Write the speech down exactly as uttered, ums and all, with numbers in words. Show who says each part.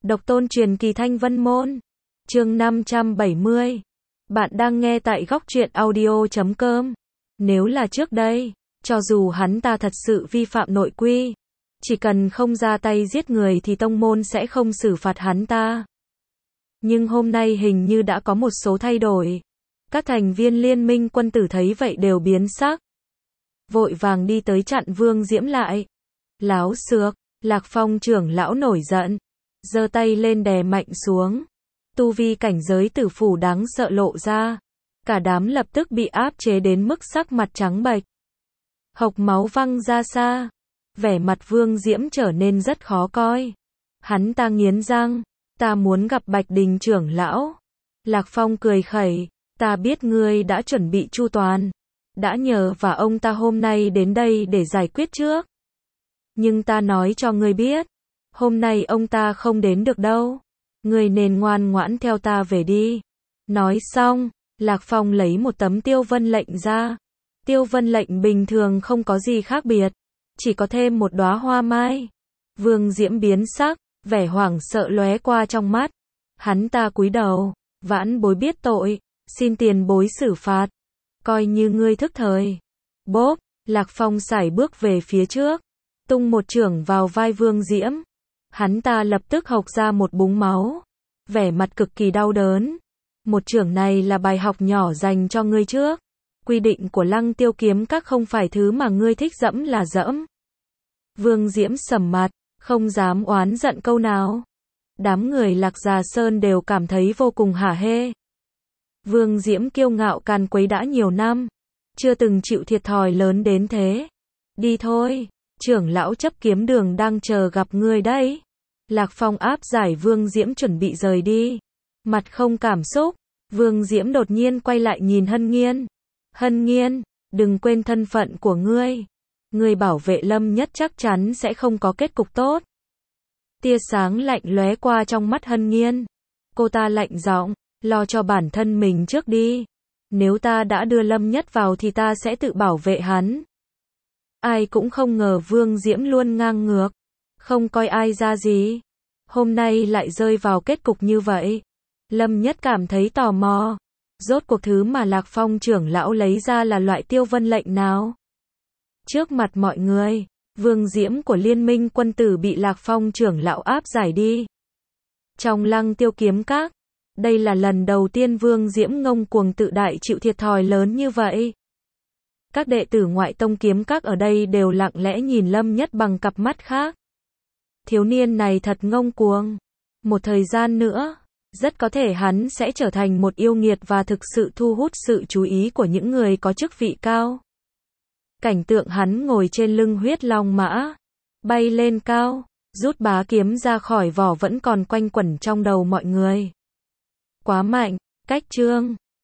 Speaker 1: Độc tôn truyền kỳ Thanh Vân Môn. Chương năm trăm bảy mươi. Bạn đang nghe tại góc truyện audio chấm com. Nếu là trước đây, cho dù hắn ta thật sự vi phạm nội quy, chỉ cần không ra tay giết người thì tông môn sẽ không xử phạt hắn ta. Nhưng hôm nay hình như đã có một số thay đổi. Các thành viên liên minh quân tử thấy vậy đều biến sắc. Vội vàng đi tới chặn Vương Diễm lại. Láo xược, Lạc Phong trưởng lão nổi giận, giơ tay lên đè mạnh xuống. Tu vi cảnh giới tử phủ đáng sợ lộ ra. Cả đám lập tức bị áp chế đến mức sắc mặt trắng bệch. Hộc máu văng ra xa. Vẻ mặt Vương Diễm trở nên rất khó coi. Hắn ta nghiến răng, ta muốn gặp Bạch Đình trưởng lão. Lạc Phong cười khẩy, ta biết ngươi đã chuẩn bị chu toàn, đã nhờ và ông ta hôm nay đến đây để giải quyết trước. Nhưng ta nói cho ngươi biết, hôm nay ông ta không đến được đâu. Ngươi nên ngoan ngoãn theo ta về đi. Nói xong, Lạc Phong lấy một tấm tiêu vân lệnh ra. Tiêu vân lệnh bình thường không có gì khác biệt, chỉ có thêm một đóa hoa mai. Vương Diễm biến sắc, vẻ hoảng sợ lóe qua trong mắt. Hắn ta cúi đầu, vãn bối biết tội, xin tiền bối xử phạt. Coi như ngươi thức thời. Bốp, Lạc Phong sải bước về phía trước, tung một chưởng vào vai Vương Diễm. Hắn ta lập tức hộc ra một búng máu, vẻ mặt cực kỳ đau đớn. Một chưởng này là bài học nhỏ dành cho ngươi trước. Quy định của Lăng Tiêu kiếm các không phải thứ mà ngươi thích dẫm là dẫm. Vương Diễm sầm mặt, không dám oán giận câu nào. Đám người Lạc Già Sơn đều cảm thấy vô cùng hả hê. Vương Diễm kiêu ngạo càn quấy đã nhiều năm, chưa từng chịu thiệt thòi lớn đến thế. Đi thôi, trưởng lão chấp kiếm đường đang chờ gặp ngươi đấy. Lạc Phong áp giải Vương Diễm chuẩn bị rời đi. Mặt không cảm xúc, Vương Diễm đột nhiên quay lại nhìn Hân Nghiên. Hân Nghiên, đừng quên thân phận của ngươi. Ngươi bảo vệ Lâm Nhất chắc chắn sẽ không có kết cục tốt. Tia sáng lạnh lóe qua trong mắt Hân Nghiên. Cô ta lạnh giọng, lo cho bản thân mình trước đi. Nếu ta đã đưa Lâm Nhất vào thì ta sẽ tự bảo vệ hắn. Ai cũng không ngờ Vương Diễm luôn ngang ngược, không coi ai ra gì. Hôm nay lại rơi vào kết cục như vậy. Lâm Nhất cảm thấy tò mò. Rốt cuộc thứ mà Lạc Phong trưởng lão lấy ra là loại tiêu vân lệnh nào? Trước mặt mọi người, Vương Diễm của Liên minh quân tử bị Lạc Phong trưởng lão áp giải đi. Trong Lăng Tiêu kiếm các, đây là lần đầu tiên Vương Diễm ngông cuồng tự đại chịu thiệt thòi lớn như vậy. Các đệ tử ngoại tông kiếm các ở đây đều lặng lẽ nhìn Lâm Nhất bằng cặp mắt khác. Thiếu niên này thật ngông cuồng. Một thời gian nữa, rất có thể hắn sẽ trở thành một yêu nghiệt và thực sự thu hút sự chú ý của những người có chức vị cao. Cảnh tượng hắn ngồi trên lưng huyết long mã, bay lên cao, rút bá kiếm ra khỏi vỏ vẫn còn quanh quẩn trong đầu mọi người. Quá mạnh, cách chương.